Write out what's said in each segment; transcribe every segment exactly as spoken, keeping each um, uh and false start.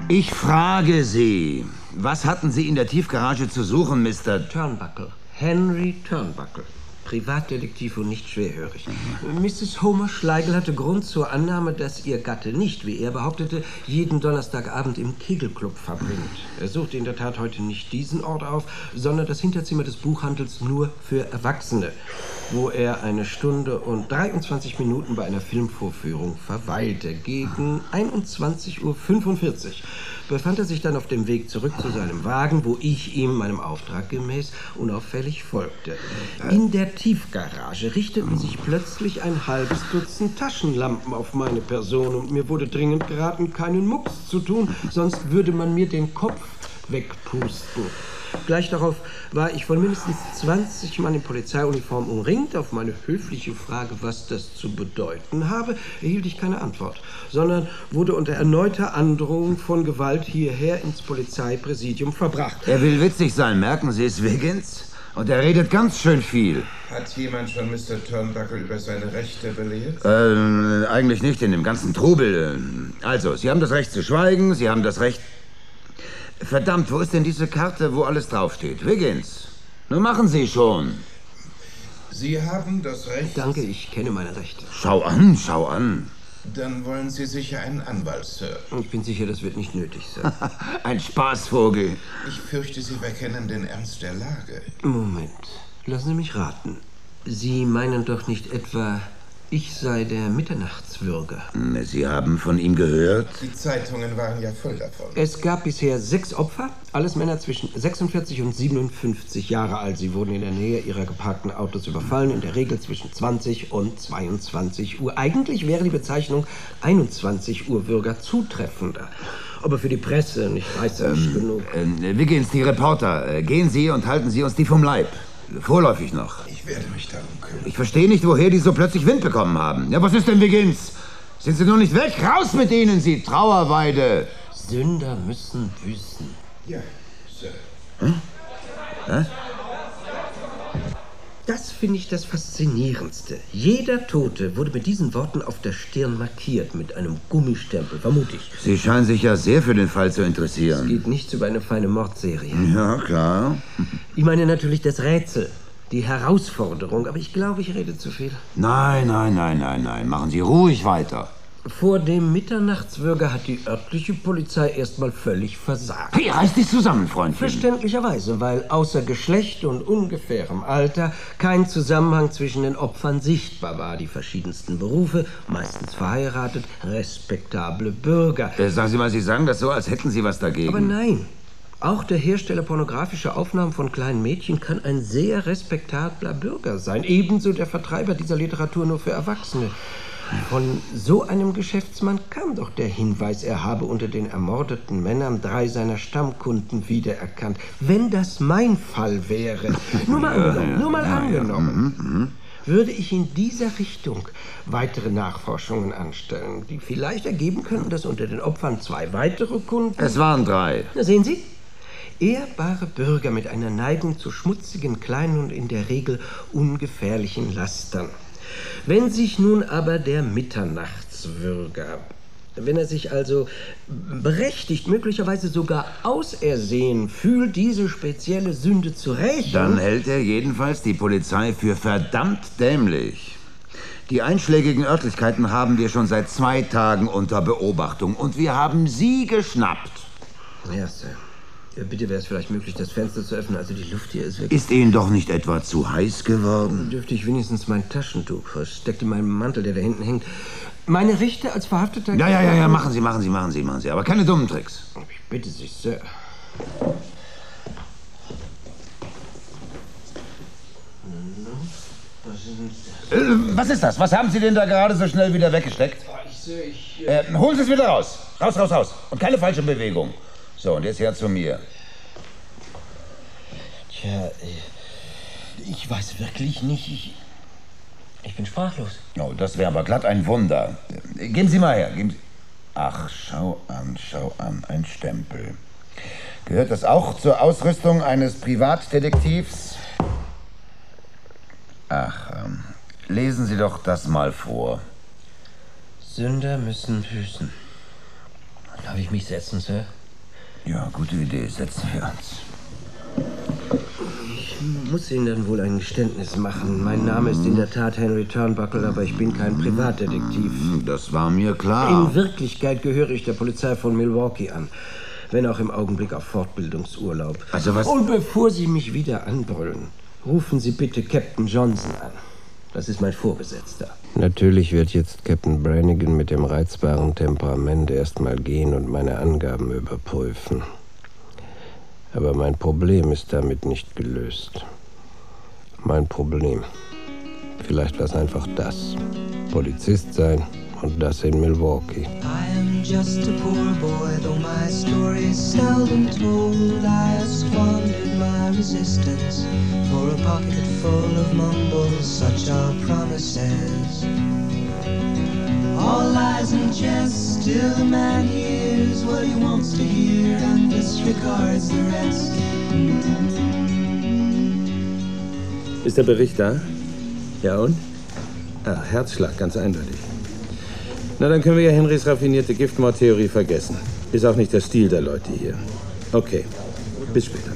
Ich frage Sie, was hatten Sie in der Tiefgarage zu suchen, Mister Turnbuckle. Henry Turnbuckle. Privatdetektiv und nicht schwerhörig. Mhm. Misses Homer Schleigel hatte Grund zur Annahme, dass ihr Gatte nicht, wie er behauptete, jeden Donnerstagabend im Kegelclub verbringt. Er suchte in der Tat heute nicht diesen Ort auf, sondern das Hinterzimmer des Buchhandels nur für Erwachsene, wo er eine Stunde und dreiundzwanzig Minuten bei einer Filmvorführung verweilte. Gegen einundzwanzig Uhr fünfundvierzig befand er sich dann auf dem Weg zurück zu seinem Wagen, wo ich ihm meinem Auftrag gemäß unauffällig folgte. In der Tiefgarage richteten sich plötzlich ein halbes Dutzend Taschenlampen auf meine Person und mir wurde dringend geraten, keinen Mucks zu tun, sonst würde man mir den Kopf wegpusten. Gleich darauf war ich von mindestens zwanzig Mann in Polizeiuniform umringt. Auf meine höfliche Frage, was das zu bedeuten habe, erhielt ich keine Antwort, sondern wurde unter erneuter Androhung von Gewalt hierher ins Polizeipräsidium verbracht. Er will witzig sein, merken Sie es, Wiggins? Und er redet ganz schön viel. Hat jemand schon Mister Turnbuckle über seine Rechte belehrt? Äh, eigentlich nicht in dem ganzen Trubel. Also, Sie haben das Recht zu schweigen, Sie haben das Recht... Verdammt, wo ist denn diese Karte, wo alles draufsteht? Wiggins, nun machen Sie schon. Sie haben das Recht... Danke, ich kenne meine Rechte. Schau an, schau an. Dann wollen Sie sicher einen Anwalt, Sir. Ich bin sicher, das wird nicht nötig sein. Ein Spaßvogel. Ich fürchte, Sie verkennen den Ernst der Lage. Moment, lassen Sie mich raten. Sie meinen doch nicht etwa, ich sei der Mitternachtswürger? Sie haben von ihm gehört? Die Zeitungen waren ja voll davon. Es gab bisher sechs Opfer, alles Männer zwischen sechsundvierzig und siebenundfünfzig Jahre alt. Sie wurden in der Nähe ihrer geparkten Autos überfallen, in der Regel zwischen zwanzig und zweiundzwanzig Uhr. Eigentlich wäre die Bezeichnung einundzwanzig Uhr Würger zutreffender. Aber für die Presse nicht reißerisch ähm, genug. Äh, Wiggins, die Reporter, äh, gehen Sie und halten Sie uns die vom Leib. Vorläufig noch. Ich werde mich darum kümmern. Ich verstehe nicht, woher die so plötzlich Wind bekommen haben. Ja, was ist denn, Wiggins? Sind Sie noch nicht weg? Raus mit Ihnen, Sie Trauerweide! Sünder müssen büßen. Ja, Sir. Hm? Hä? Das finde ich das Faszinierendste. Jeder Tote wurde mit diesen Worten auf der Stirn markiert, mit einem Gummistempel, vermute ich. Sie scheinen sich ja sehr für den Fall zu interessieren. Es geht nichts über eine feine Mordserie. Ja, klar. Ich meine natürlich das Rätsel, die Herausforderung, aber ich glaube, ich rede zu viel. Nein, nein, nein, nein, nein. Machen Sie ruhig weiter. Vor dem Mitternachtswürger hat die örtliche Polizei erstmal völlig versagt. Hey, reiß dich zusammen, Freundchen. Verständlicherweise, weil außer Geschlecht und ungefährem Alter kein Zusammenhang zwischen den Opfern sichtbar war. Die verschiedensten Berufe, meistens verheiratet, respektable Bürger. Äh, sagen Sie mal, Sie sagen das so, als hätten Sie was dagegen. Aber nein. Auch der Hersteller pornografischer Aufnahmen von kleinen Mädchen kann ein sehr respektabler Bürger sein. Ebenso der Vertreiber dieser Literatur nur für Erwachsene. Von so einem Geschäftsmann kam doch der Hinweis, er habe unter den ermordeten Männern drei seiner Stammkunden wiedererkannt. Wenn das mein Fall wäre, nur mal angenommen, nur mal angenommen, würde ich in dieser Richtung weitere Nachforschungen anstellen, die vielleicht ergeben könnten, dass unter den Opfern zwei weitere Kunden... Es waren drei. Na, sehen Sie? Ehrbare Bürger mit einer Neigung zu schmutzigen, kleinen und in der Regel ungefährlichen Lastern. Wenn sich nun aber der Mitternachtswürger, wenn er sich also berechtigt, möglicherweise sogar ausersehen fühlt, diese spezielle Sünde zu rächen... Dann hält er jedenfalls die Polizei für verdammt dämlich. Die einschlägigen Örtlichkeiten haben wir schon seit zwei Tagen unter Beobachtung und wir haben sie geschnappt. Ja, Sir. Ja, bitte wäre es vielleicht möglich, das Fenster zu öffnen. Also die Luft hier ist wirklich... Ist Ihnen doch nicht etwa zu heiß geworden? Dürfte ich wenigstens mein Taschentuch versteckt in meinem Mantel, der da hinten hängt. Meine Rechte als Verhafteter... Ja, ja, ja, ja, machen Sie, machen Sie, machen Sie, machen Sie. Aber keine dummen Tricks. Ich bitte Sie, Sir. Äh, was ist das? Was haben Sie denn da gerade so schnell wieder weggesteckt? Ich, Sir, ich... Äh, holen Sie es wieder raus. Raus, raus, raus. Und keine falsche Bewegung. So, und jetzt her zu mir. Tja, ich weiß wirklich nicht. Ich, ich bin sprachlos. Oh, das wäre aber glatt ein Wunder. Geben Sie mal her. Geben Sie... Ach, schau an, schau an. Ein Stempel. Gehört das auch zur Ausrüstung eines Privatdetektivs? Ach, ähm, lesen Sie doch das mal vor. Sünder müssen büßen. Darf ich mich setzen, Sir? Ja, gute Idee. Setzen wir uns. Ich muss Ihnen dann wohl ein Geständnis machen. Mein Name ist in der Tat Henry Turnbuckle, aber ich bin kein Privatdetektiv. Das war mir klar. In Wirklichkeit gehöre ich der Polizei von Milwaukee an. Wenn auch im Augenblick auf Fortbildungsurlaub. Also was... Und bevor Sie mich wieder anbrüllen, rufen Sie bitte Captain Johnson an. Das ist mein Vorgesetzter. Natürlich wird jetzt Captain Brannigan mit dem reizbaren Temperament erstmal gehen und meine Angaben überprüfen. Aber mein Problem ist damit nicht gelöst. Mein Problem. Vielleicht war es einfach das. Polizist sein und das in Milwaukee. I am just a poor boy, though my story is seldom told. I have squandered my resistance for a pocket full of mumbles, such are promises. All lies and jest, still a man hears what he wants to hear and disregards the rest. Ist der Bericht da? Ja und? Ah, Herzschlag, ganz eindeutig. Na, dann können wir ja Henrys raffinierte Giftmordtheorie vergessen. Ist auch nicht der Stil der Leute hier. Okay, bis später.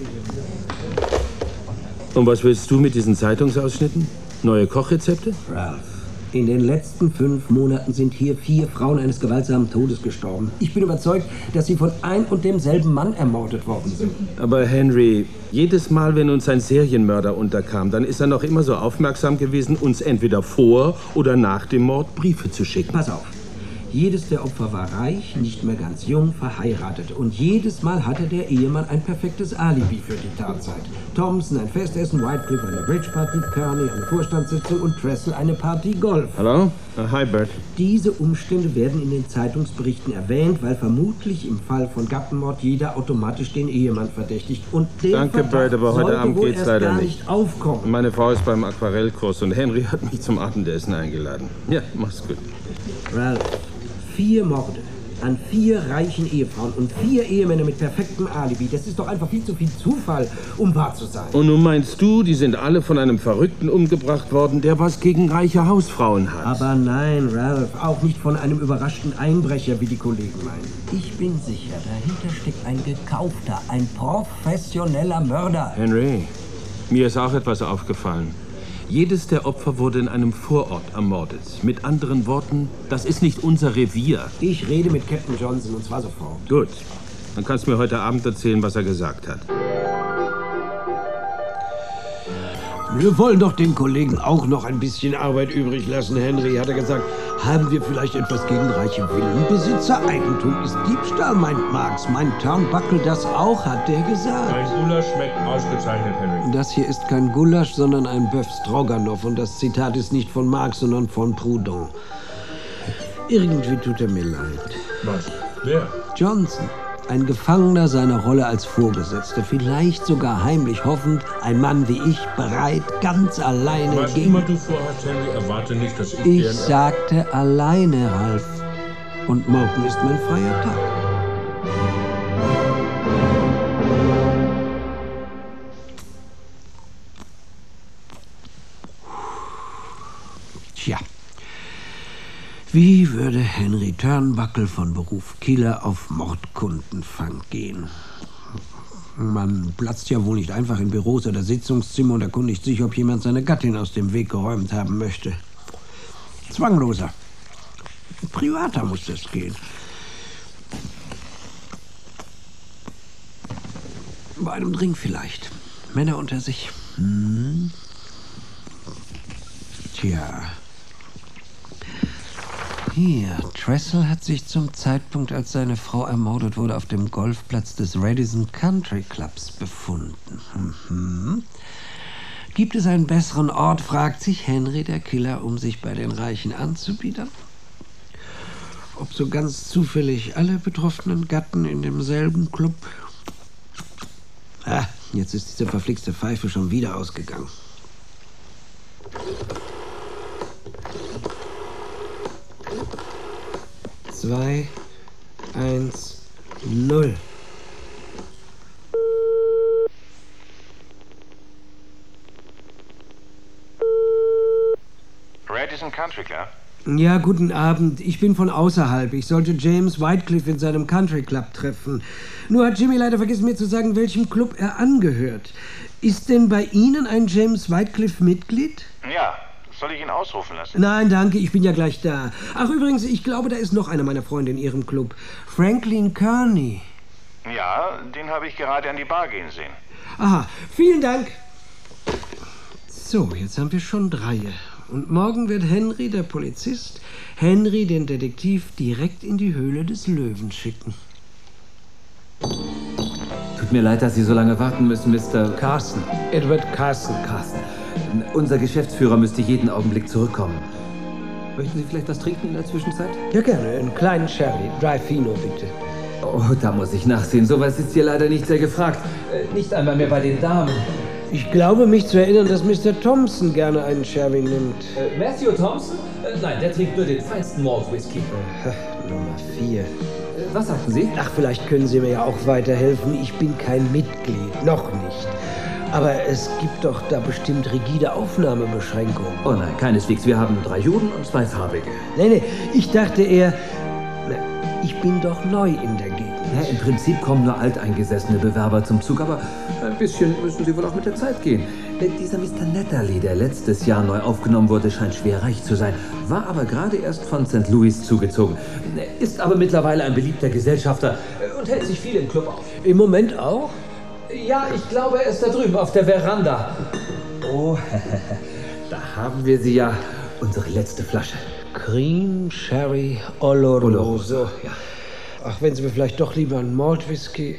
Und was willst du mit diesen Zeitungsausschnitten? Neue Kochrezepte? Ralph, in den letzten fünf Monaten sind hier vier Frauen eines gewaltsamen Todes gestorben. Ich bin überzeugt, dass sie von ein und demselben Mann ermordet worden sind. Aber Henry, jedes Mal, wenn uns ein Serienmörder unterkam, dann ist er noch immer so aufmerksam gewesen, uns entweder vor oder nach dem Mord Briefe zu schicken. Pass auf. Jedes der Opfer war reich, nicht mehr ganz jung, verheiratet. Und jedes Mal hatte der Ehemann ein perfektes Alibi für die Tatzeit. Thompson ein Festessen, Whitecliffe eine Bridgeparty, Kearney eine Vorstandssitzung und Tressel eine Party Golf. Hallo? Uh, hi, Bert. Diese Umstände werden in den Zeitungsberichten erwähnt, weil vermutlich im Fall von Gappenmord jeder automatisch den Ehemann verdächtigt. Und der Danke, Bert, aber heute Abend wohl geht's erst leider gar nicht. nicht aufkommen. Meine Frau ist beim Aquarellkurs und Henry hat mich zum Abendessen eingeladen. Ja, mach's gut. Ralph. Vier Morde an vier reichen Ehefrauen und vier Ehemänner mit perfektem Alibi. Das ist doch einfach viel zu viel Zufall, um wahr zu sein. Und nun meinst du, die sind alle von einem Verrückten umgebracht worden, der was gegen reiche Hausfrauen hat? Aber nein, Ralph, auch nicht von einem überraschten Einbrecher, wie die Kollegen meinen. Ich bin sicher, dahinter steckt ein gekaufter, ein professioneller Mörder. Henry, mir ist auch etwas aufgefallen. Jedes der Opfer wurde in einem Vorort ermordet. Mit anderen Worten, das ist nicht unser Revier. Ich rede mit Captain Johnson, und zwar sofort. Gut, dann kannst du mir heute Abend erzählen, was er gesagt hat. Wir wollen doch den Kollegen auch noch ein bisschen Arbeit übrig lassen, Henry, hat er gesagt. Haben wir vielleicht etwas gegen reiche Villenbesitzer? Eigentum ist Diebstahl, meint Marx. Mein Turnbuckle das auch, hat der gesagt. Mein Gulasch schmeckt ausgezeichnet, Henry. Das hier ist kein Gulasch, sondern ein Bœuf Stroganoff. Und das Zitat ist nicht von Marx, sondern von Proudhon. Irgendwie tut er mir leid. Was? Wer? Johnson. Ein Gefangener seiner Rolle als Vorgesetzter, vielleicht sogar heimlich hoffend, ein Mann wie ich, bereit, ganz alleine Was gegen... immer du vorhast, Henry, erwarte nicht, dass ich Ich dir... sagte alleine, Ralph. Und morgen ist mein freier Tag. Tja. Wie würde Henry Turnbuckle von Beruf Killer auf Mordkundenfang gehen? Man platzt ja wohl nicht einfach in Büros oder Sitzungszimmer und erkundigt sich, ob jemand seine Gattin aus dem Weg geräumt haben möchte. Zwangloser. Privater muss das gehen. Bei einem Drink vielleicht. Männer unter sich. Hm. Tja. Hier, Tressel hat sich zum Zeitpunkt, als seine Frau ermordet wurde, auf dem Golfplatz des Radisson Country Clubs befunden. Mhm. Gibt es einen besseren Ort, fragt sich Henry, der Killer, um sich bei den Reichen anzubiedern? Ob so ganz zufällig alle betroffenen Gatten in demselben Club? Ah, jetzt ist diese verflixte Pfeife schon wieder ausgegangen. Zwei, eins, null. Radisson Country Club? Ja, guten Abend. Ich bin von außerhalb. Ich sollte James Whitecliffe in seinem Country Club treffen. Nur hat Jimmy leider vergessen, mir zu sagen, welchem Club er angehört. Ist denn bei Ihnen ein James Whitecliffe Mitglied? Ja. Soll ich ihn ausrufen lassen? Nein, danke. Ich bin ja gleich da. Ach, übrigens, ich glaube, da ist noch einer meiner Freunde in Ihrem Club. Franklin Kearney. Ja, den habe ich gerade an die Bar gehen sehen. Aha, vielen Dank. So, jetzt haben wir schon drei. Und morgen wird Henry, der Polizist, Henry, den Detektiv, direkt in die Höhle des Löwen schicken. Tut mir leid, dass Sie so lange warten müssen, Mister Carson. Edward Carson. Carson. Unser Geschäftsführer müsste jeden Augenblick zurückkommen. Möchten Sie vielleicht was trinken in der Zwischenzeit? Ja, gerne. Einen kleinen Sherry. Dry Fino, bitte. Oh, da muss ich nachsehen. Sowas ist hier leider nicht sehr gefragt. Äh, nicht einmal mehr bei den Damen. Ich glaube, mich zu erinnern, dass Mister Thompson gerne einen Sherry nimmt. Äh, Matthew Thompson? Äh, nein, der trinkt nur den feinsten Malt Whisky. Äh, Nummer vier. Äh, was sagten Sie? Ach, vielleicht können Sie mir ja auch weiterhelfen. Ich bin kein Mitglied. Noch nicht. Aber es gibt doch da bestimmt rigide Aufnahmebeschränkungen. Oh nein, keineswegs. Wir haben drei Juden und zwei Farbige. Nee, nee, ich dachte eher, na, ich bin doch neu in der Gegend. Ja, im Prinzip kommen nur alteingesessene Bewerber zum Zug, aber ein bisschen müssen sie wohl auch mit der Zeit gehen. Dieser Mister Netterly, der letztes Jahr neu aufgenommen wurde, scheint schwer reich zu sein, war aber gerade erst von Sankt Louis zugezogen, ist aber mittlerweile ein beliebter Gesellschafter und hält sich viel im Club auf. Im Moment auch? Ja, ich glaube, er ist da drüben auf der Veranda. Oh, da haben wir sie ja. Unsere letzte Flasche. Cream Sherry Oloroso. Oloroso, ja. Ach, wenn Sie mir vielleicht doch lieber einen Malt Whisky...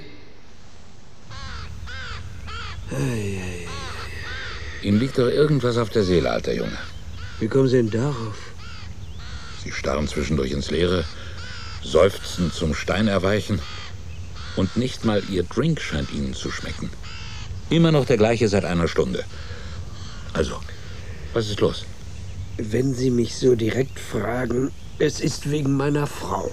Hey, hey. Ihnen liegt doch irgendwas auf der Seele, alter Junge. Wie kommen Sie denn darauf? Sie starren zwischendurch ins Leere, seufzen zum Stein erweichen. Und nicht mal Ihr Drink scheint Ihnen zu schmecken. Immer noch der gleiche seit einer Stunde. Also, was ist los? Wenn Sie mich so direkt fragen, es ist wegen meiner Frau.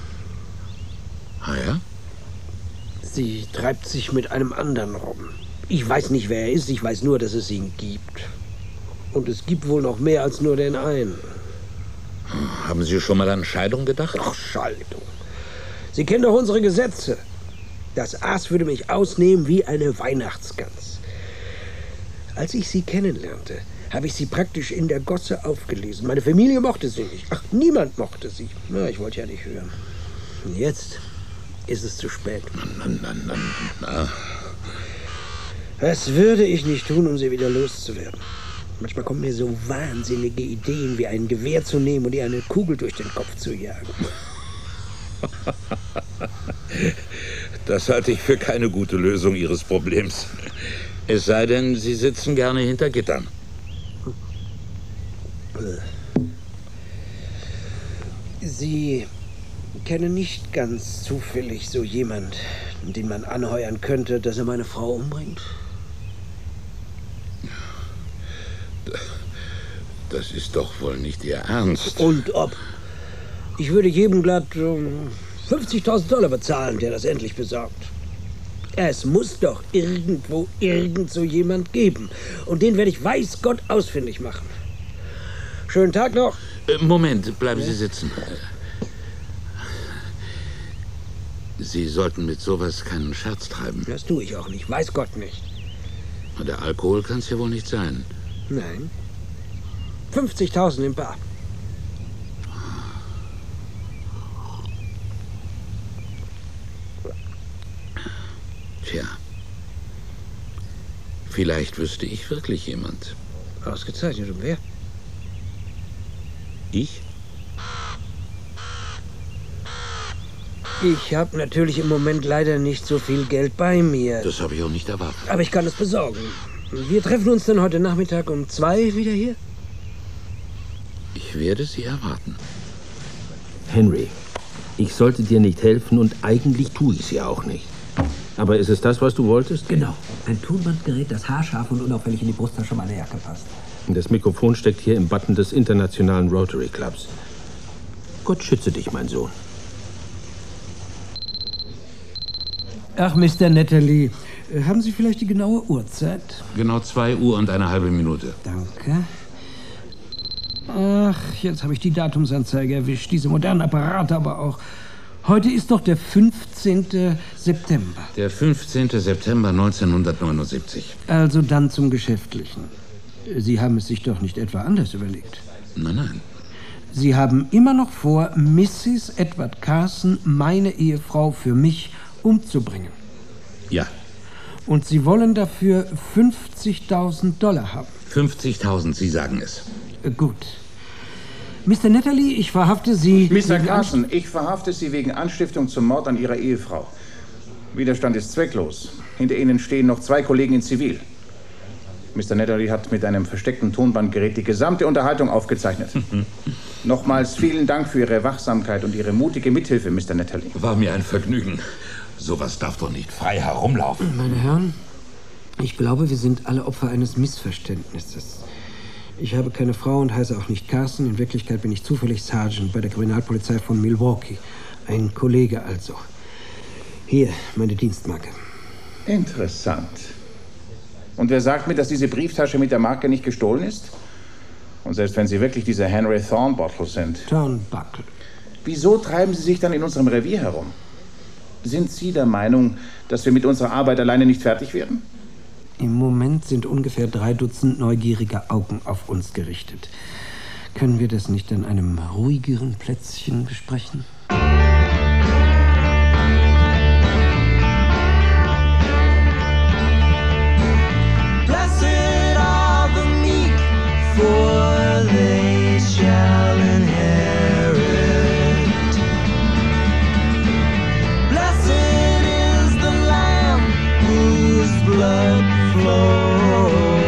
Ah ja? Sie treibt sich mit einem anderen rum. Ich weiß nicht, wer er ist, ich weiß nur, dass es ihn gibt. Und es gibt wohl noch mehr als nur den einen. Haben Sie schon mal an Scheidung gedacht? Ach, Scheidung. Sie kennen doch unsere Gesetze. Das Aas würde mich ausnehmen wie eine Weihnachtsgans. Als ich sie kennenlernte, habe ich sie praktisch in der Gosse aufgelesen. Meine Familie mochte sie nicht. Ach, niemand mochte sie. Na, ich wollte ja nicht hören. Und jetzt ist es zu spät. Na, na, na, na. Was würde ich nicht tun, um sie wieder loszuwerden? Manchmal kommen mir so wahnsinnige Ideen, wie ein Gewehr zu nehmen und ihr eine Kugel durch den Kopf zu jagen. Das halte ich für keine gute Lösung Ihres Problems. Es sei denn, Sie sitzen gerne hinter Gittern. Sie kennen nicht ganz zufällig so jemand, den man anheuern könnte, dass er meine Frau umbringt? Das ist doch wohl nicht Ihr Ernst. Und ob. Ich würde jedem glatt um, fünfzigtausend Dollar bezahlen, der das endlich besorgt. Es muss doch irgendwo irgend so jemand geben. Und den werde ich weiß Gott ausfindig machen. Schönen Tag noch. Moment, bleiben Sie sitzen. Sie sollten mit sowas keinen Scherz treiben. Das tue ich auch nicht, weiß Gott nicht. Der Alkohol kann es ja wohl nicht sein. Nein. fünfzigtausend im Bar. Tja. Vielleicht wüsste ich wirklich jemand. Ausgezeichnet. Und wer? Ich? Ich habe natürlich im Moment leider nicht so viel Geld bei mir. Das habe ich auch nicht erwartet. Aber ich kann es besorgen. Wir treffen uns dann heute Nachmittag um zwei wieder hier? Ich werde Sie erwarten. Henry, ich sollte dir nicht helfen und eigentlich tue ich es ja auch nicht. Aber ist es das, was du wolltest? Genau. Ein Tonbandgerät, das haarscharf und unauffällig in die Brusttasche meiner Jacke passt. Das Mikrofon steckt hier im Button des Internationalen Rotary Clubs. Gott schütze dich, mein Sohn. Ach, Mister Netterly, haben Sie vielleicht die genaue Uhrzeit? Genau zwei Uhr und eine halbe Minute. Danke. Ach, Ach, jetzt habe ich die Datumsanzeige erwischt. Diese modernen Apparate aber auch. Heute ist doch der fünfzehnte September. Der fünfzehnte September neunzehnhundertneunundsiebzig. Also dann zum Geschäftlichen. Sie haben es sich doch nicht etwa anders überlegt. Nein, nein. Sie haben immer noch vor, Missus Edward Carson, meine Ehefrau, für mich umzubringen. Ja. Und Sie wollen dafür fünfzigtausend Dollar haben. fünfzigtausend, Sie sagen es. Äh, gut. Mister Netterly, ich verhafte Sie... Mister Carson, ich verhafte Sie wegen Anstiftung zum Mord an Ihrer Ehefrau. Widerstand ist zwecklos. Hinter Ihnen stehen noch zwei Kollegen in Zivil. Mister Netterly hat mit einem versteckten Tonbandgerät die gesamte Unterhaltung aufgezeichnet. Nochmals vielen Dank für Ihre Wachsamkeit und Ihre mutige Mithilfe, Mister Netterly. War mir ein Vergnügen. Sowas darf doch nicht frei herumlaufen. Meine Herren, ich glaube, wir sind alle Opfer eines Missverständnisses. Ich habe keine Frau und heiße auch nicht Carson. In Wirklichkeit bin ich zufällig Sergeant bei der Kriminalpolizei von Milwaukee. Ein Kollege also. Hier, meine Dienstmarke. Interessant. Und wer sagt mir, dass diese Brieftasche mit der Marke nicht gestohlen ist? Und selbst wenn Sie wirklich dieser Henry Thornbuckle sind. Thornbuckle. Wieso treiben Sie sich dann in unserem Revier herum? Sind Sie der Meinung, dass wir mit unserer Arbeit alleine nicht fertig werden? Im Moment sind ungefähr drei Dutzend neugierige Augen auf uns gerichtet. Können wir das nicht an einem ruhigeren Plätzchen besprechen? Blessed are the meek, for they shall inherit. Blessed is the Lamb whose blood flows.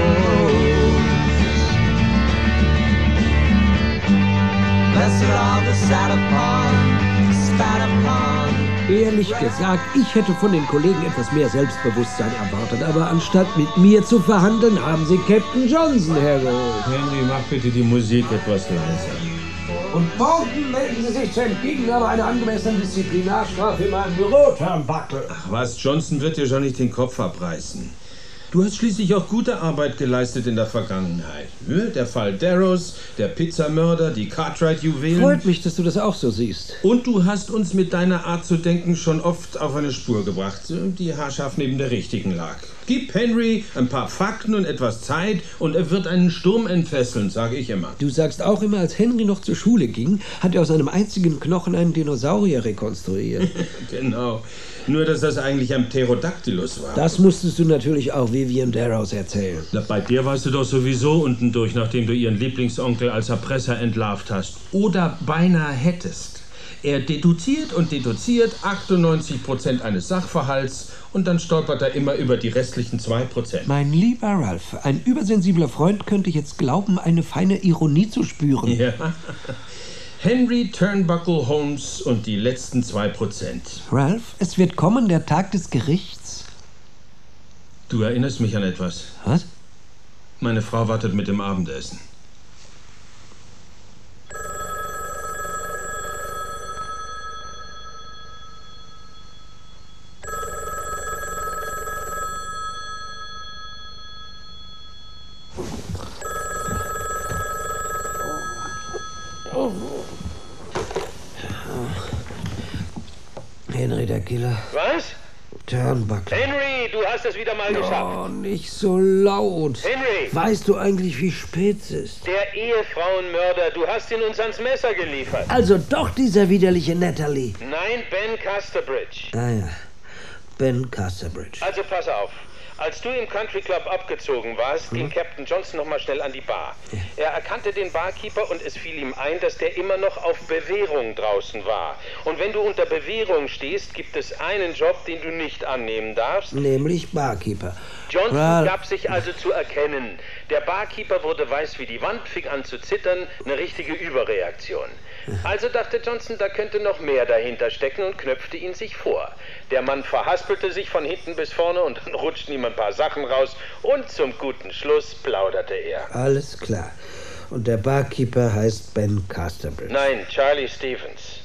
Blessed are the sat upon, spat upon. Ehrlich gesagt, ich hätte von den Kollegen etwas mehr Selbstbewusstsein erwartet, aber anstatt mit mir zu verhandeln, haben sie Captain Johnson hergeholt. Henry, mach bitte die Musik etwas leiser. Und morgen melden Sie sich zur Entgegennahme einer angemessenen Disziplinarstrafe in meinem Büro, Turnbuckle. Ach was, Johnson wird dir schon nicht den Kopf abreißen. Du hast schließlich auch gute Arbeit geleistet in der Vergangenheit. Der Fall Darrows, der Pizzamörder, die Cartwright-Juwelen. Freut mich, dass du das auch so siehst. Und du hast uns mit deiner Art zu denken schon oft auf eine Spur gebracht, die haarscharf neben der richtigen lag. Gib Henry ein paar Fakten und etwas Zeit und er wird einen Sturm entfesseln, sage ich immer. Du sagst auch immer, als Henry noch zur Schule ging, hat er aus einem einzigen Knochen einen Dinosaurier rekonstruiert. Genau. Nur, dass das eigentlich ein Pterodactylus war. Das musstest du natürlich auch Vivian Darrows erzählen. Na, bei dir weißt du doch sowieso unten durch, nachdem du ihren Lieblingsonkel als Erpresser entlarvt hast. Oder beinahe hättest. Er deduziert und deduziert achtundneunzig Prozent eines Sachverhalts und dann stolpert er immer über die restlichen zwei Prozent. Mein lieber Ralph, ein übersensibler Freund könnte jetzt glauben, eine feine Ironie zu spüren. Ja. Henry Turnbuckle Holmes und die letzten zwei Prozent. Ralph, es wird kommen, der Tag des Gerichts. Du erinnerst mich an etwas. Was? Meine Frau wartet mit dem Abendessen. Henry, der Killer. Was? Turnbuckle. Henry, du hast es wieder mal geschafft. Oh, nicht so laut. Henry! Weißt du eigentlich, wie spät es ist? Der Ehefrauenmörder, du hast ihn uns ans Messer geliefert. Also doch dieser widerliche Netterly. Nein, Ben Casterbridge. Ah ja, Ben Casterbridge. Also pass auf. Als du im Country Club abgezogen warst, ging Captain Johnson noch mal schnell an die Bar. Er erkannte den Barkeeper und es fiel ihm ein, dass der immer noch auf Bewährung draußen war. Und wenn du unter Bewährung stehst, gibt es einen Job, den du nicht annehmen darfst. Nämlich Barkeeper. Johnson Ralph. gab sich also zu erkennen. Der Barkeeper wurde weiß wie die Wand, fing an zu zittern, eine richtige Überreaktion. Also dachte Johnson, da könnte noch mehr dahinter stecken und knöpfte ihn sich vor. Der Mann verhaspelte sich von hinten bis vorne und dann rutschten ihm ein paar Sachen raus und zum guten Schluss plauderte er. Alles klar. Und der Barkeeper heißt Ben Casterbridge. Nein, Charlie Stevens.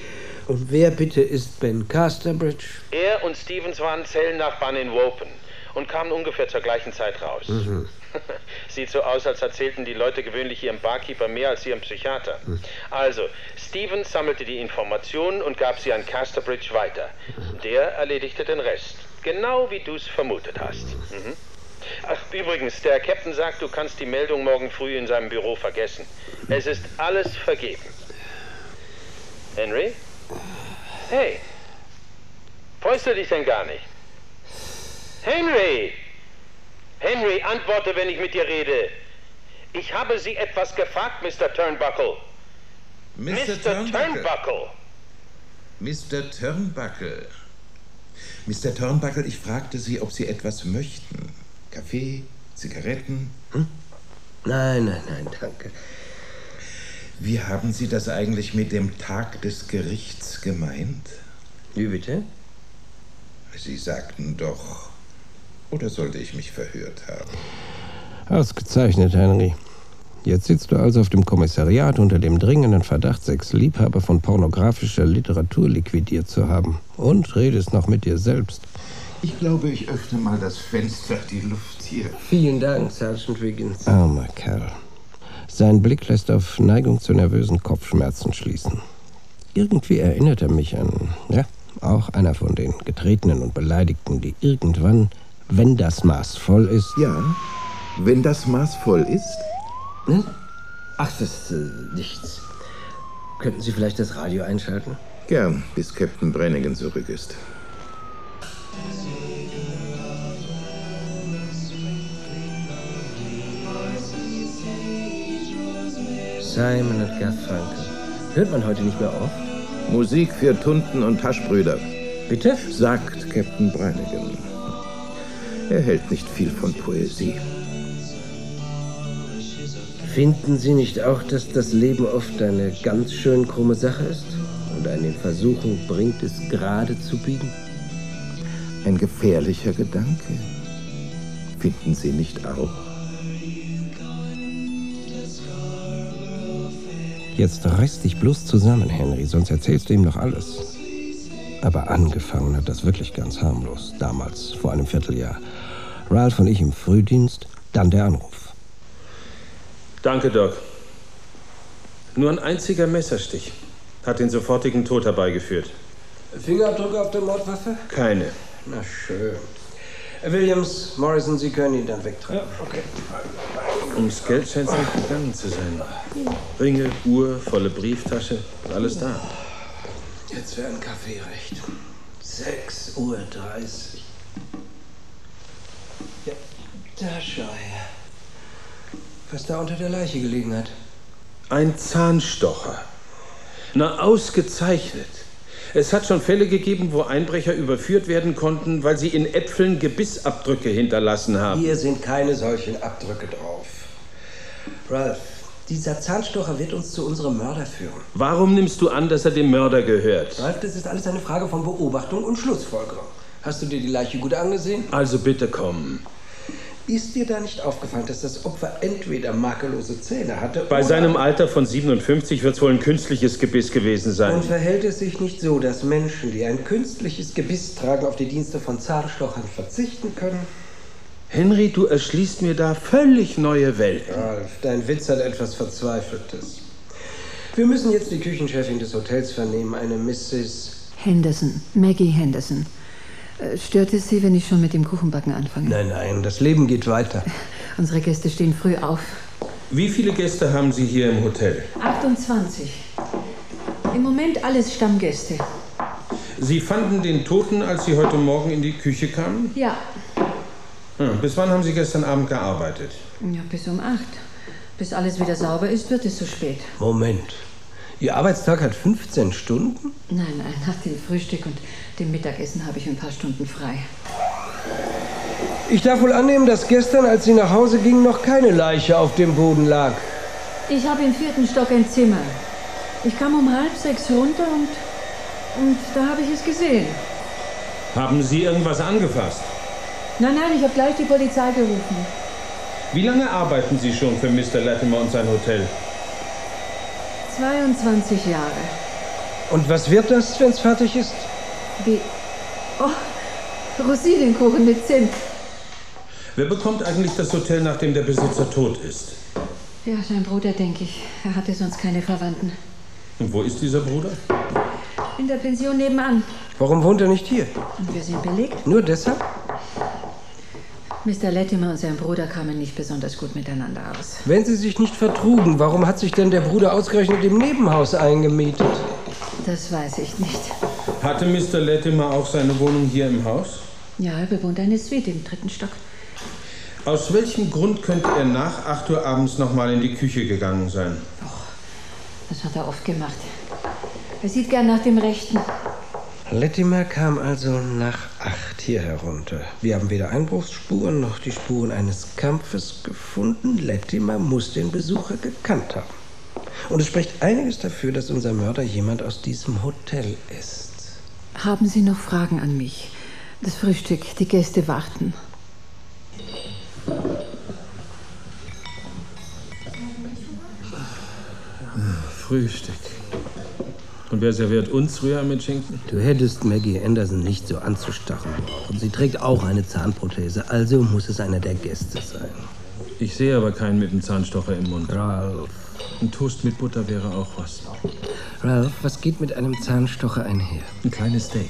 Und wer bitte ist Ben Casterbridge? Er und Stevens waren Zellennachbarn in Wopen. und kamen ungefähr zur gleichen Zeit raus. Mhm. Sieht so aus, als erzählten die Leute gewöhnlich ihrem Barkeeper mehr als ihrem Psychiater. Mhm. Also, Stevens sammelte die Informationen und gab sie an Casterbridge weiter. Mhm. Der erledigte den Rest. Genau wie du es vermutet hast. Mhm. Ach, übrigens, der Captain sagt, du kannst die Meldung morgen früh in seinem Büro vergessen. Es ist alles vergeben. Henry? Hey, freust du dich denn gar nicht? Henry! Henry, antworte, wenn ich mit dir rede. Ich habe Sie etwas gefragt, Mister Turnbuckle. Mister Turnbuckle. Mister Turnbuckle. Mister Turnbuckle, ich fragte Sie, ob Sie etwas möchten. Kaffee, Zigaretten? Hm? Nein, nein, nein, danke. Wie haben Sie das eigentlich mit dem Tag des Gerichts gemeint? Wie bitte? Sie sagten doch... Oder sollte ich mich verhört haben? Ausgezeichnet, Henry. Jetzt sitzt du also auf dem Kommissariat unter dem dringenden Verdacht, sechs Liebhaber von pornografischer Literatur liquidiert zu haben. Und redest noch mit dir selbst. Ich glaube, ich öffne mal das Fenster, die Luft hier. Vielen Dank, Sergeant Wiggins. Armer Kerl. Sein Blick lässt auf Neigung zu nervösen Kopfschmerzen schließen. Irgendwie erinnert er mich an, ja, auch einer von den Getretenen und Beleidigten, die irgendwann, wenn das Maß voll ist... Ja, wenn das Maß voll ist? Hm? Ach, das ist äh, nichts. Könnten Sie vielleicht das Radio einschalten? Gern, bis Captain Brannigan zurück ist. Simon und Garfunkel. Hört man heute nicht mehr oft? Musik für Tunten und Haschbrüder. Bitte? Sagt Captain Brannigan. Er hält nicht viel von Poesie. Finden Sie nicht auch, dass das Leben oft eine ganz schön krumme Sache ist und einen in Versuchung bringt, es gerade zu biegen? Ein gefährlicher Gedanke. Finden Sie nicht auch? Jetzt reiß dich bloß zusammen, Henry, sonst erzählst du ihm noch alles. Aber angefangen hat das wirklich ganz harmlos. Damals, vor einem Vierteljahr. Ralph und ich im Frühdienst, dann der Anruf. Danke, Doc. Nur ein einziger Messerstich hat den sofortigen Tod herbeigeführt. Fingerabdrücke auf der Mordwaffe? Keine. Na schön. Williams, Morrison, Sie können ihn dann wegtragen. Ja, okay. Ums Geld scheint es nicht gegangen zu sein. Ringe, Uhr, volle Brieftasche, alles da. Jetzt wäre ein Kaffee recht. sechs Uhr dreißig. Ja, da schau her. Was da unter der Leiche gelegen hat. Ein Zahnstocher. Na, ausgezeichnet. Es hat schon Fälle gegeben, wo Einbrecher überführt werden konnten, weil sie in Äpfeln Gebissabdrücke hinterlassen haben. Hier sind keine solchen Abdrücke drauf. Ralph, dieser Zahnstocher wird uns zu unserem Mörder führen. Warum nimmst du an, dass er dem Mörder gehört? Ralph, das ist alles eine Frage von Beobachtung und Schlussfolgerung. Hast du dir die Leiche gut angesehen? Also bitte komm. Ist dir da nicht aufgefallen, dass das Opfer entweder makellose Zähne hatte Bei oder... seinem Alter von siebenundfünfzig wird es wohl ein künstliches Gebiss gewesen sein. Und verhält es sich nicht so, dass Menschen, die ein künstliches Gebiss tragen, auf die Dienste von Zahnstochern verzichten können? Henry, du erschließt mir da völlig neue Welten. Ralph, dein Witz hat etwas Verzweifeltes. Wir müssen jetzt die Küchenchefin des Hotels vernehmen, eine Misses Henderson, Maggie Henderson. Äh, Stört es Sie, wenn ich schon mit dem Kuchenbacken anfange? Nein, nein, das Leben geht weiter. Unsere Gäste stehen früh auf. Wie viele Gäste haben Sie hier im Hotel? achtundzwanzig. Im Moment alles Stammgäste. Sie fanden den Toten, als Sie heute Morgen in die Küche kamen? Ja. Hm, bis wann haben Sie gestern Abend gearbeitet? Ja, bis um acht. Bis alles wieder sauber ist, wird es so spät. Moment. Ihr Arbeitstag hat fünfzehn Stunden? Nein, nein, nach dem Frühstück und dem Mittagessen habe ich ein paar Stunden frei. Ich darf wohl annehmen, dass gestern, als Sie nach Hause gingen, noch keine Leiche auf dem Boden lag. Ich habe im vierten Stock ein Zimmer. Ich kam um halb sechs runter und, und da habe ich es gesehen. Haben Sie irgendwas angefasst? Nein, nein, ich habe gleich die Polizei gerufen. Wie lange arbeiten Sie schon für Mister Latimer und sein Hotel? zweiundzwanzig Jahre. Und was wird das, wenn es fertig ist? Wie? Oh, Rosinenkuchen mit Zimt. Wer bekommt eigentlich das Hotel, nachdem der Besitzer tot ist? Ja, sein Bruder, denke ich. Er hatte sonst keine Verwandten. Und wo ist dieser Bruder? In der Pension nebenan. Warum wohnt er nicht hier? Und wir sind belegt. Nur deshalb? Mister Latimer und sein Bruder kamen nicht besonders gut miteinander aus. Wenn sie sich nicht vertrugen, warum hat sich denn der Bruder ausgerechnet im Nebenhaus eingemietet? Das weiß ich nicht. Hatte Mister Latimer auch seine Wohnung hier im Haus? Ja, er bewohnt eine Suite im dritten Stock. Aus welchem Grund könnte er nach acht Uhr abends noch mal in die Küche gegangen sein? Och, das hat er oft gemacht. Er sieht gern nach dem Rechten. Latimer kam also nach acht hier herunter. Wir haben weder Einbruchsspuren noch die Spuren eines Kampfes gefunden. Latimer muss den Besucher gekannt haben. Und es spricht einiges dafür, dass unser Mörder jemand aus diesem Hotel ist. Haben Sie noch Fragen an mich? Das Frühstück, die Gäste warten. Frühstück. Und wer serviert uns Rührei mit Schinken? Du hättest Maggie Anderson nicht so anzustarren brauchen. Sie trägt auch eine Zahnprothese, also muss es einer der Gäste sein. Ich sehe aber keinen mit einem Zahnstocher im Mund. Ralph. Ein Toast mit Butter wäre auch was. Ralph, was geht mit einem Zahnstocher einher? Ein kleines Steak.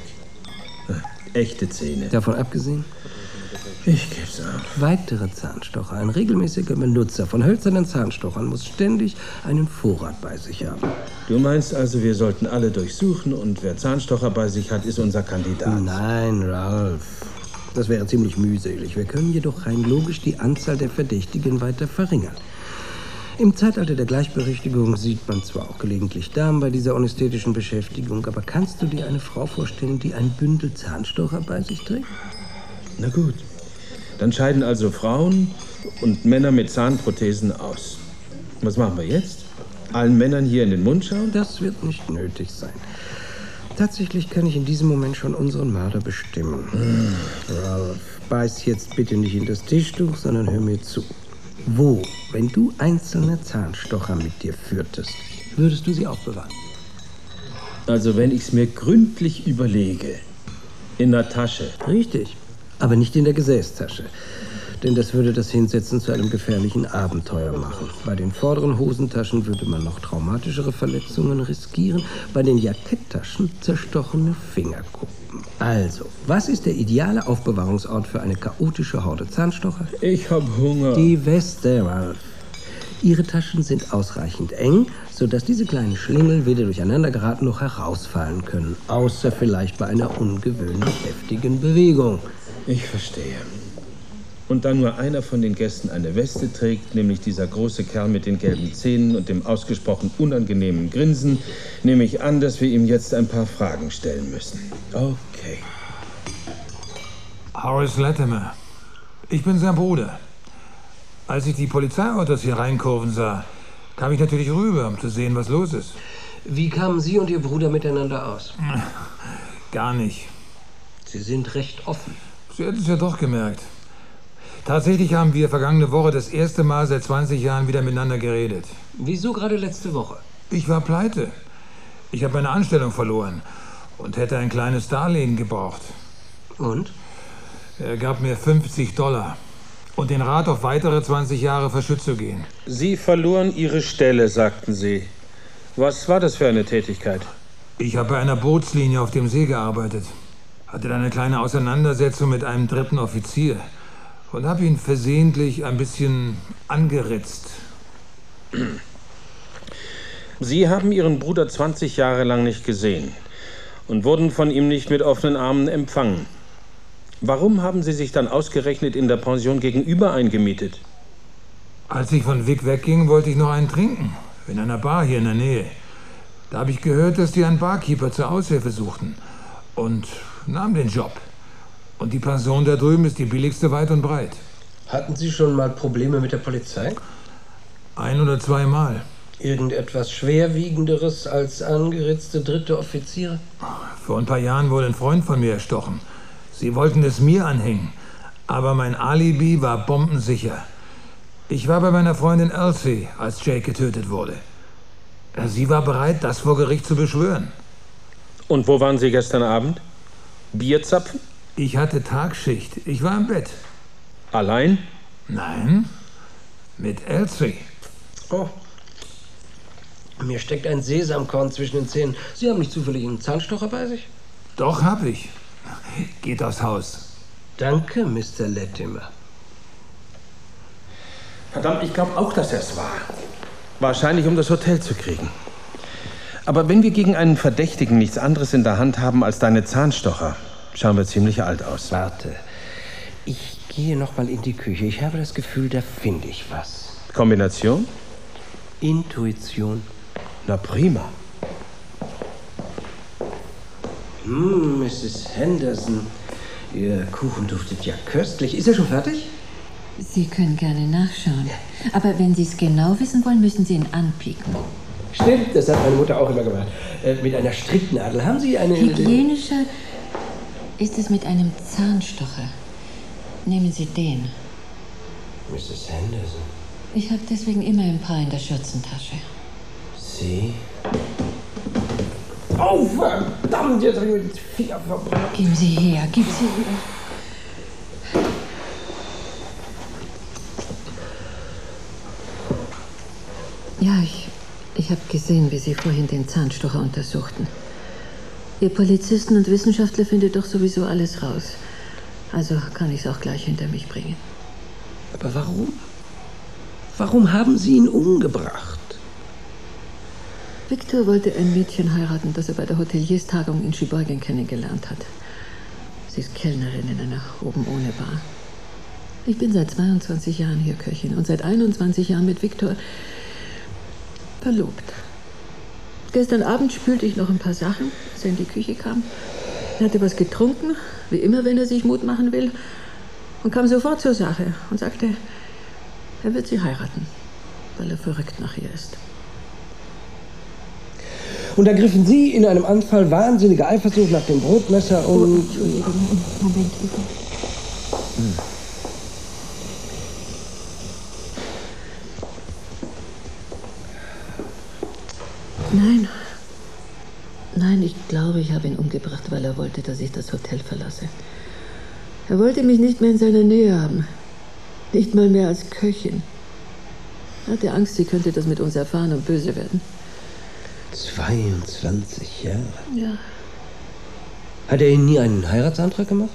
Echte Zähne. Davon abgesehen? Ich geb's auf. Weitere Zahnstocher. Ein regelmäßiger Benutzer von hölzernen Zahnstochern muss ständig einen Vorrat bei sich haben. Du meinst also, wir sollten alle durchsuchen und wer Zahnstocher bei sich hat, ist unser Kandidat? Nein, Ralph. Das wäre ziemlich mühselig. Wir können jedoch rein logisch die Anzahl der Verdächtigen weiter verringern. Im Zeitalter der Gleichberechtigung sieht man zwar auch gelegentlich Damen bei dieser unästhetischen Beschäftigung, aber kannst du dir eine Frau vorstellen, die ein Bündel Zahnstocher bei sich trägt? Na gut. Dann scheiden also Frauen und Männer mit Zahnprothesen aus. Was machen wir jetzt? Allen Männern hier in den Mund schauen? Das wird nicht nötig sein. Tatsächlich kann ich in diesem Moment schon unseren Mörder bestimmen. Hm. Ralph, beiß jetzt bitte nicht in das Tischtuch, sondern hör mir zu. Wo, wenn du einzelne Zahnstocher mit dir führtest, würdest du sie aufbewahren? Also wenn ich's mir gründlich überlege. In der Tasche. Richtig. Aber nicht in der Gesäßtasche. Denn das würde das Hinsetzen zu einem gefährlichen Abenteuer machen. Bei den vorderen Hosentaschen würde man noch traumatischere Verletzungen riskieren. Bei den Jacketttaschen zerstochene Fingerkuppen. Also, was ist der ideale Aufbewahrungsort für eine chaotische Horde Zahnstocher? Ich hab Hunger. Die Weste, Ralph. Ihre Taschen sind ausreichend eng, sodass diese kleinen Schlingel weder durcheinander geraten noch herausfallen können. Außer vielleicht bei einer ungewöhnlich heftigen Bewegung. Ich verstehe. Und da nur einer von den Gästen eine Weste trägt, nämlich dieser große Kerl mit den gelben Zähnen und dem ausgesprochen unangenehmen Grinsen, nehme ich an, dass wir ihm jetzt ein paar Fragen stellen müssen. Okay. Horace Latimer. Ich bin sein Bruder. Als ich die Polizeiautos hier reinkurven sah, kam ich natürlich rüber, um zu sehen, was los ist. Wie kamen Sie und Ihr Bruder miteinander aus? Gar nicht. Sie sind recht offen. Sie hätten es ja doch gemerkt. Tatsächlich haben wir vergangene Woche das erste Mal seit zwanzig Jahren wieder miteinander geredet. Wieso gerade letzte Woche? Ich war pleite. Ich habe meine Anstellung verloren und hätte ein kleines Darlehen gebraucht. Und? Er gab mir fünfzig Dollar und den Rat, auf weitere zwanzig Jahre verschützt zu gehen. Sie verloren Ihre Stelle, sagten Sie. Was war das für eine Tätigkeit? Ich habe bei einer Bootslinie auf dem See gearbeitet. Hatte dann eine kleine Auseinandersetzung mit einem dritten Offizier und habe ihn versehentlich ein bisschen angeritzt. Sie haben Ihren Bruder zwanzig Jahre lang nicht gesehen und wurden von ihm nicht mit offenen Armen empfangen. Warum haben Sie sich dann ausgerechnet in der Pension gegenüber eingemietet? Als ich von Vic wegging, wollte ich noch einen trinken. In einer Bar hier in der Nähe. Da habe ich gehört, dass die einen Barkeeper zur Aushilfe suchten. Und nahm den Job. Und die Pension da drüben ist die billigste weit und breit. Hatten Sie schon mal Probleme mit der Polizei? Ein oder zweimal. Irgendetwas Schwerwiegenderes als angeritzte dritte Offiziere? Vor ein paar Jahren wurde ein Freund von mir erstochen. Sie wollten es mir anhängen. Aber mein Alibi war bombensicher. Ich war bei meiner Freundin Elsie, als Jake getötet wurde. Sie war bereit, das vor Gericht zu beschwören. Und wo waren Sie gestern Abend? Bierzapfen? Ich hatte Tagschicht. Ich war im Bett. Allein? Nein, mit Elsie. Oh. Mir steckt ein Sesamkorn zwischen den Zähnen. Sie haben nicht zufällig einen Zahnstocher bei sich? Doch, hab ich. Geht aufs Haus. Danke, Mister Latimer. Verdammt, ich glaube auch, dass er es war. Wahrscheinlich, um das Hotel zu kriegen. Aber wenn wir gegen einen Verdächtigen nichts anderes in der Hand haben als deine Zahnstocher, schauen wir ziemlich alt aus. Warte. Ich gehe noch mal in die Küche. Ich habe das Gefühl, da finde ich was. Kombination? Intuition. Na prima. Hm, Misses Henderson. Ihr Kuchen duftet ja köstlich. Ist er schon fertig? Sie können gerne nachschauen. Aber wenn Sie es genau wissen wollen, müssen Sie ihn anpieken. Stimmt, das hat meine Mutter auch immer gemacht. Äh, mit einer Stricknadel. Haben Sie eine... Hygienischer ist es mit einem Zahnstocher. Nehmen Sie den. Misses Henderson. Ich habe deswegen immer ein paar in der Schürzentasche. Sie? Oh, verdammt, jetzt habe ich mir die Finger verbrannt. Geben Sie her, gib sie her. Ja, ich, ich habe gesehen, wie Sie vorhin den Zahnstocher untersuchten. Ihr Polizisten und Wissenschaftler findet doch sowieso alles raus. Also kann ich es auch gleich hinter mich bringen. Aber warum? Warum haben Sie ihn umgebracht? Victor wollte ein Mädchen heiraten, das er bei der Hotelierstagung in Sheboygan kennengelernt hat. Sie ist Kellnerin in einer Oben-ohne-Bar. Ich bin seit zweiundzwanzig Jahren hier Köchin und seit einundzwanzig Jahren mit Victor verlobt. Gestern Abend spülte ich noch ein paar Sachen, als er in die Küche kam. Er hatte was getrunken, wie immer, wenn er sich Mut machen will, und kam sofort zur Sache und sagte, er wird sie heiraten, weil er verrückt nach ihr ist. Und ergriffen Sie in einem Anfall wahnsinniger Eifersucht nach dem Brotmesser und... Oh, Entschuldigung, Moment bitte. Hm. Nein. Nein, ich glaube, ich habe ihn umgebracht, weil er wollte, dass ich das Hotel verlasse. Er wollte mich nicht mehr in seiner Nähe haben. Nicht mal mehr als Köchin. Er hatte Angst, sie könnte das mit uns erfahren und böse werden. zweiundzwanzig Jahre? Ja. Hat er Ihnen nie einen Heiratsantrag gemacht?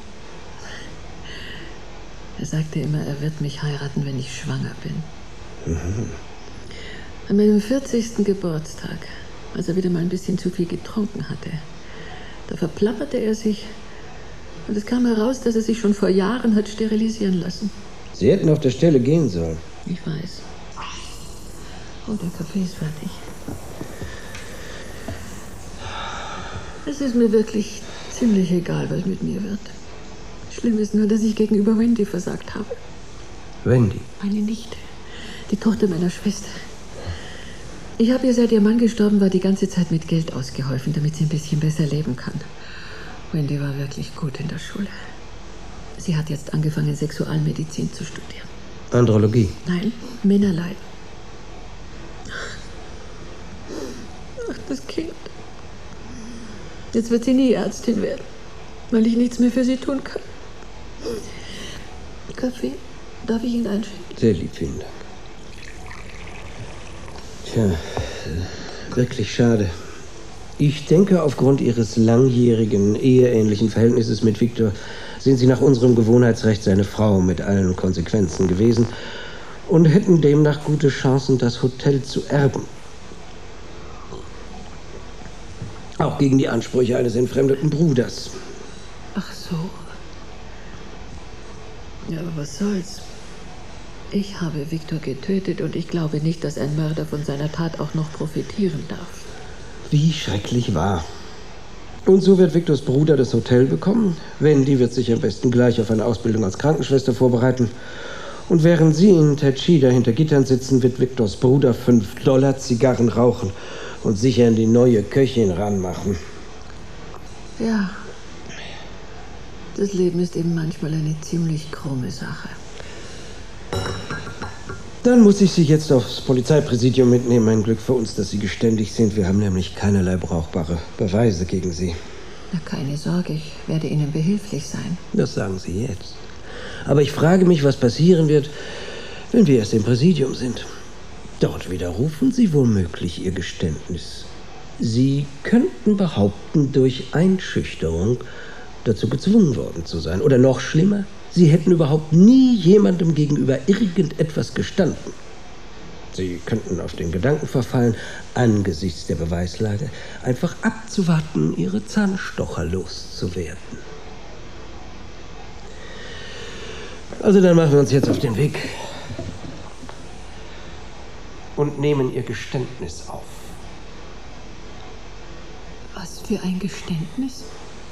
Er sagte immer, er wird mich heiraten, wenn ich schwanger bin. Mhm. An meinem vierzigsten Geburtstag, als er wieder mal ein bisschen zu viel getrunken hatte, da verplapperte er sich und es kam heraus, dass er sich schon vor Jahren hat sterilisieren lassen. Sie hätten auf der Stelle gehen sollen. Ich weiß. Oh, der Kaffee ist fertig. Es ist mir wirklich ziemlich egal, was mit mir wird. Schlimm ist nur, dass ich gegenüber Wendy versagt habe. Wendy? Meine Nichte. Die Tochter meiner Schwester. Ich habe ihr, seit ihr Mann gestorben war, die ganze Zeit mit Geld ausgeholfen, damit sie ein bisschen besser leben kann. Wendy war wirklich gut in der Schule. Sie hat jetzt angefangen, Sexualmedizin zu studieren. Andrologie? Nein, Männerleid. Ach, das Kind. Jetzt wird sie nie Ärztin werden, weil ich nichts mehr für sie tun kann. Kaffee, darf ich Ihnen einschenken? Sehr lieb, vielen Dank. Tja, wirklich schade. Ich denke, aufgrund Ihres langjährigen, eheähnlichen Verhältnisses mit Victor sind Sie nach unserem Gewohnheitsrecht seine Frau mit allen Konsequenzen gewesen und hätten demnach gute Chancen, das Hotel zu erben. Auch gegen die Ansprüche eines entfremdeten Bruders. Ach so. Ja, aber was soll's? Ich habe Victor getötet und ich glaube nicht, dass ein Mörder von seiner Tat auch noch profitieren darf. Wie schrecklich wahr. Und so wird Victors Bruder das Hotel bekommen. Wendy wird sich am besten gleich auf eine Ausbildung als Krankenschwester vorbereiten. Und während Sie in Techida hinter Gittern sitzen, wird Victors Bruder fünf Dollar Zigarren rauchen und sicher an die neue Köchin ranmachen. Ja. Das Leben ist eben manchmal eine ziemlich krumme Sache. Dann muss ich Sie jetzt aufs Polizeipräsidium mitnehmen. Ein Glück für uns, dass Sie geständig sind. Wir haben nämlich keinerlei brauchbare Beweise gegen Sie. Na, keine Sorge, ich werde Ihnen behilflich sein. Das sagen Sie jetzt. Aber ich frage mich, was passieren wird, wenn wir erst im Präsidium sind. Dort widerrufen Sie womöglich Ihr Geständnis. Sie könnten behaupten, durch Einschüchterung dazu gezwungen worden zu sein. Oder noch schlimmer, Sie hätten überhaupt nie jemandem gegenüber irgendetwas gestanden. Sie könnten auf den Gedanken verfallen, angesichts der Beweislage einfach abzuwarten, Ihre Zahnstocher loszuwerden. Also dann machen wir uns jetzt auf den Weg und nehmen Ihr Geständnis auf. Was für ein Geständnis?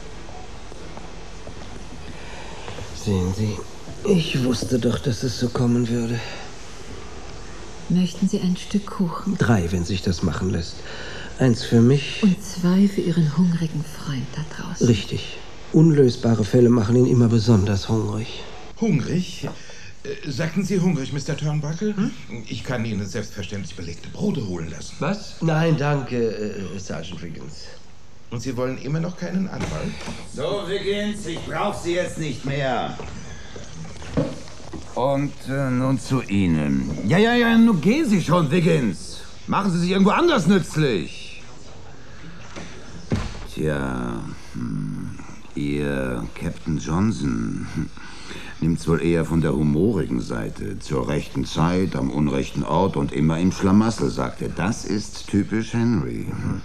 Sehen Sie, ich wusste doch, dass es so kommen würde. Möchten Sie ein Stück Kuchen? Drei, wenn sich das machen lässt. Eins für mich. Und zwei für Ihren hungrigen Freund da draußen. Richtig. Unlösbare Fälle machen ihn immer besonders hungrig. Hungrig? Äh, sagten Sie hungrig, Mister Turnbuckle? Hm? Ich kann Ihnen selbstverständlich belegte Brote holen lassen. Was? Nein, danke, äh, Sergeant Wiggins. Und Sie wollen immer noch keinen Anwalt? So, Wiggins, ich brauche Sie jetzt nicht mehr. Und äh, nun zu Ihnen. Ja, ja, ja, nun gehen Sie schon, Wiggins. Machen Sie sich irgendwo anders nützlich. Tja, hm, Ihr Captain Johnson nimmt's wohl eher von der humorigen Seite. Zur rechten Zeit, am unrechten Ort und immer im Schlamassel, sagt er. Das ist typisch Henry.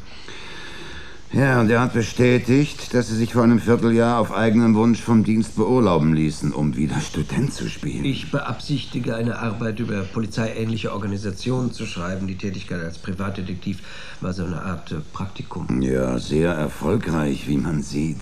Ja, und er hat bestätigt, dass sie sich vor einem Vierteljahr auf eigenen Wunsch vom Dienst beurlauben ließen, um wieder Student zu spielen. Ich beabsichtige, eine Arbeit über polizeiähnliche Organisationen zu schreiben. Die Tätigkeit als Privatdetektiv war so eine Art äh, Praktikum. Ja, sehr erfolgreich, wie man sieht.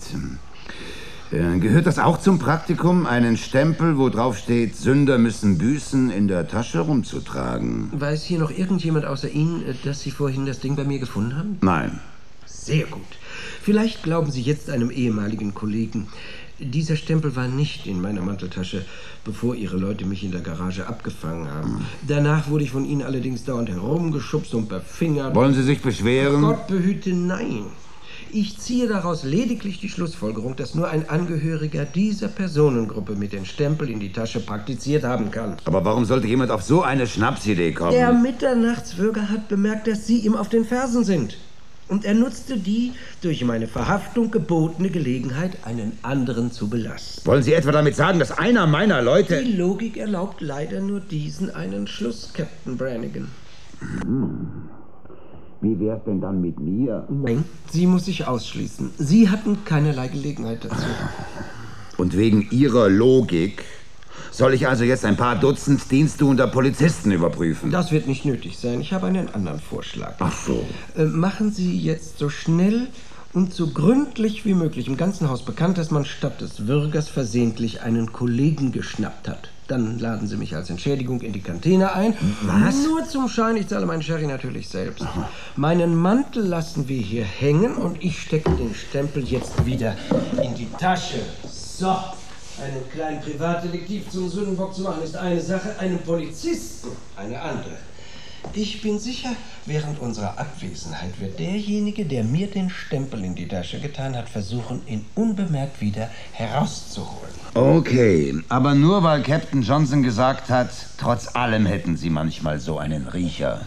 Äh, gehört das auch zum Praktikum, einen Stempel, wo drauf steht, Sünder müssen büßen, in der Tasche rumzutragen? Weiß hier noch irgendjemand außer Ihnen, äh, dass Sie vorhin das Ding bei mir gefunden haben? Nein. Sehr gut. Vielleicht glauben Sie jetzt einem ehemaligen Kollegen, dieser Stempel war nicht in meiner Manteltasche, bevor Ihre Leute mich in der Garage abgefangen haben. Hm. Danach wurde ich von Ihnen allerdings dauernd herumgeschubst und befingert. Wollen Sie sich beschweren? Gott behüte, nein. Ich ziehe daraus lediglich die Schlussfolgerung, dass nur ein Angehöriger dieser Personengruppe mit dem Stempel in die Tasche praktiziert haben kann. Aber warum sollte jemand auf so eine Schnapsidee kommen? Der Mitternachtswürger hat bemerkt, dass Sie ihm auf den Fersen sind. Und er nutzte die durch meine Verhaftung gebotene Gelegenheit, einen anderen zu belasten. Wollen Sie etwa damit sagen, dass einer meiner Leute... Die Logik erlaubt leider nur diesen einen Schluss, Captain Brannigan. Hm. Wie wär's denn dann mit mir? Nein, sie muss sich ausschließen. Sie hatten keinerlei Gelegenheit dazu. Und wegen Ihrer Logik soll ich also jetzt ein paar Dutzend diensttuender Polizisten überprüfen? Das wird nicht nötig sein. Ich habe einen anderen Vorschlag. Ach so. Äh, machen Sie jetzt so schnell und so gründlich wie möglich im ganzen Haus bekannt, dass man statt des Würgers versehentlich einen Kollegen geschnappt hat. Dann laden Sie mich als Entschädigung in die Kantine ein. Was? Nur zum Schein, ich zahle meinen Sherry natürlich selbst. Aha. Meinen Mantel lassen wir hier hängen und ich stecke den Stempel jetzt wieder in die Tasche. So. Einen kleinen Privatdetektiv zum Sündenbock zu machen, ist eine Sache, einen Polizisten eine andere. Ich bin sicher, während unserer Abwesenheit wird derjenige, der mir den Stempel in die Tasche getan hat, versuchen, ihn unbemerkt wieder herauszuholen. Okay, aber nur weil Captain Johnson gesagt hat, trotz allem hätten Sie manchmal so einen Riecher.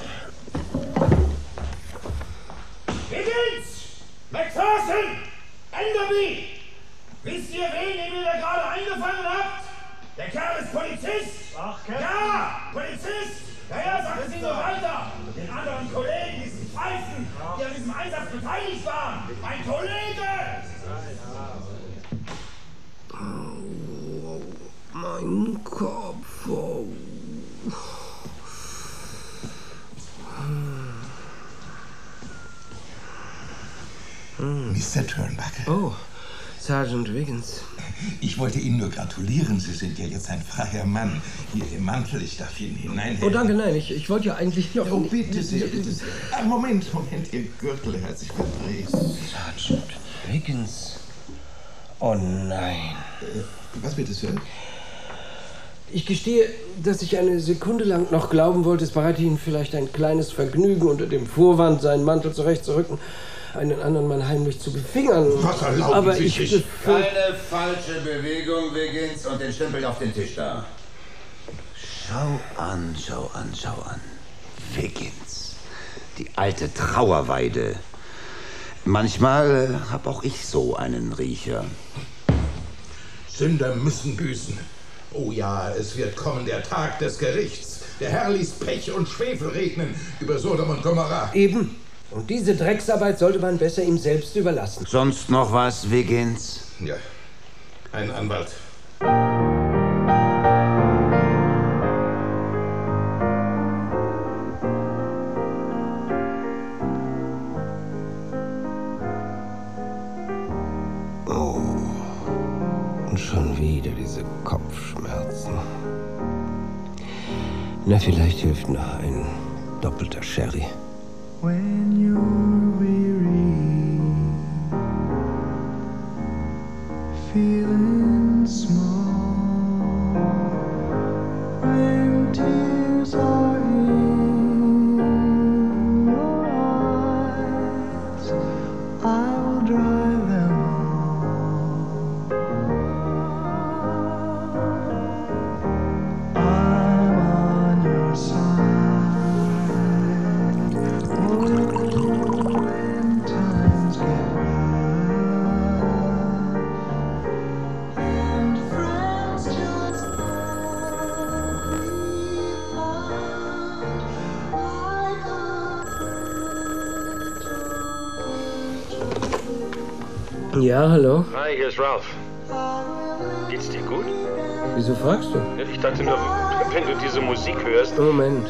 Higgins! McPherson! Enderby! Wisst ihr, wen ihr mir da gerade eingefangen habt? Der Kerl ist Polizist! Ach, Captain! Ja, Polizist! Ja, ja, sagen Sie nur weiter! Den anderen Kollegen, diesen Pfeifen, die an diesem Einsatz beteiligt waren! Mein Kollege! Oh, mein Kopf. Oh. Hm. Mister Turnbuckle. Oh. Sergeant Wiggins. Ich wollte Ihnen nur gratulieren. Sie sind ja jetzt ein freier Mann. Hier im Mantel, ich darf Ihnen hineinhelfen. Oh, danke, nein. Ich, ich wollte ja eigentlich noch... Oh, bitte sehr, bitte sehr. Ah, Moment, Moment. Ihr Gürtel hat sich verdreht. Sergeant Wiggins. Oh nein. Was bitte, Sir? Ich gestehe, dass ich eine Sekunde lang noch glauben wollte, es bereite Ihnen vielleicht ein kleines Vergnügen, unter dem Vorwand, seinen Mantel zurechtzurücken. einen anderen Mann heimlich zu befingern. Was erlauben Aber Sie ich sich? Keine falsche Bewegung, Wiggins, und den Stempel auf den Tisch da. Schau an, schau an, schau an. Wiggins. Die alte Trauerweide. Manchmal äh, hab auch ich so einen Riecher. Sünder müssen büßen. Oh ja, es wird kommen der Tag des Gerichts. Der Herr ließ Pech und Schwefel regnen über Sodom und Gomorrah. Eben. Und diese Drecksarbeit sollte man besser ihm selbst überlassen. Sonst noch was, Wiggins? Ja, ein Anwalt. Oh, und schon wieder diese Kopfschmerzen. Na, vielleicht hilft noch ein doppelter Sherry. When you're weary, feeling small, when tears are in your eyes, I'll dry them all. I'm on your side. Ja, hallo? Hi, hier ist Ralph. Geht's dir gut? Wieso fragst du? Ich dachte nur, wenn du diese Musik hörst... Moment.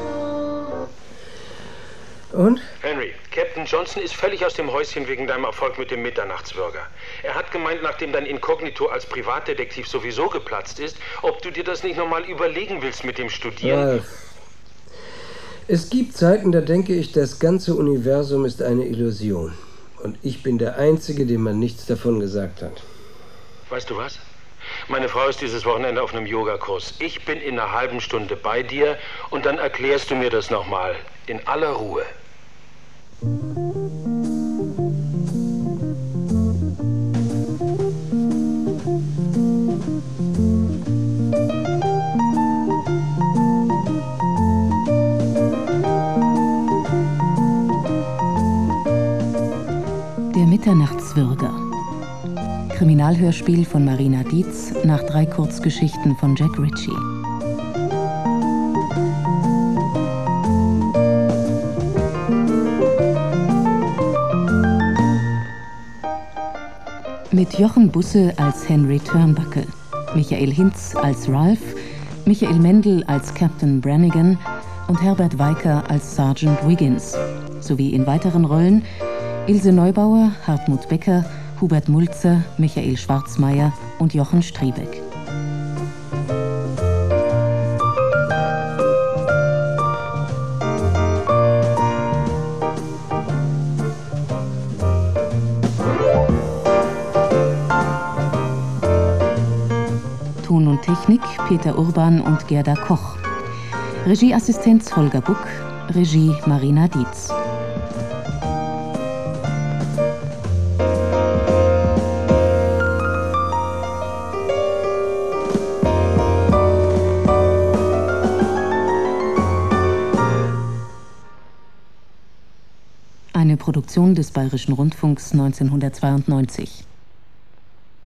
Und? Henry, Captain Johnson ist völlig aus dem Häuschen wegen deinem Erfolg mit dem Mitternachtsbürger. Er hat gemeint, nachdem dein Inkognito als Privatdetektiv sowieso geplatzt ist, ob du dir das nicht nochmal überlegen willst mit dem Studieren. Ralph. Es gibt Zeiten, da denke ich, das ganze Universum ist eine Illusion. Und ich bin der Einzige, dem man nichts davon gesagt hat. Weißt du was? Meine Frau ist dieses Wochenende auf einem Yogakurs. Ich bin in einer halben Stunde bei dir und dann erklärst du mir das nochmal. In aller Ruhe. Der Mitternachtswürger. Kriminalhörspiel von Marina Dietz nach drei Kurzgeschichten von Jack Ritchie. Mit Jochen Busse als Henry Turnbuckle, Michael Hinz als Ralph, Michael Mendel als Captain Brannigan und Herbert Weicker als Sergeant Wiggins, sowie in weiteren Rollen Ilse Neubauer, Hartmut Becker, Hubert Mulzer, Michael Schwarzmeier und Jochen Striebeck. Ton und Technik Peter Urban und Gerda Koch. Regieassistenz Holger Buck, Regie Marina Dietz. Eine Produktion des Bayerischen Rundfunks neunzehnhundertzweiundneunzig.